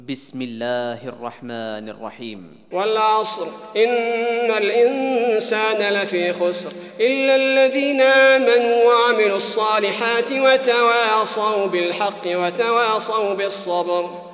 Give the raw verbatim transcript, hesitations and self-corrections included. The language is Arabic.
بسم الله الرحمن الرحيم. والعصر إن الإنسان لفي خسر إلا الذين آمنوا وعملوا الصالحات وتواصوا بالحق وتواصوا بالصبر.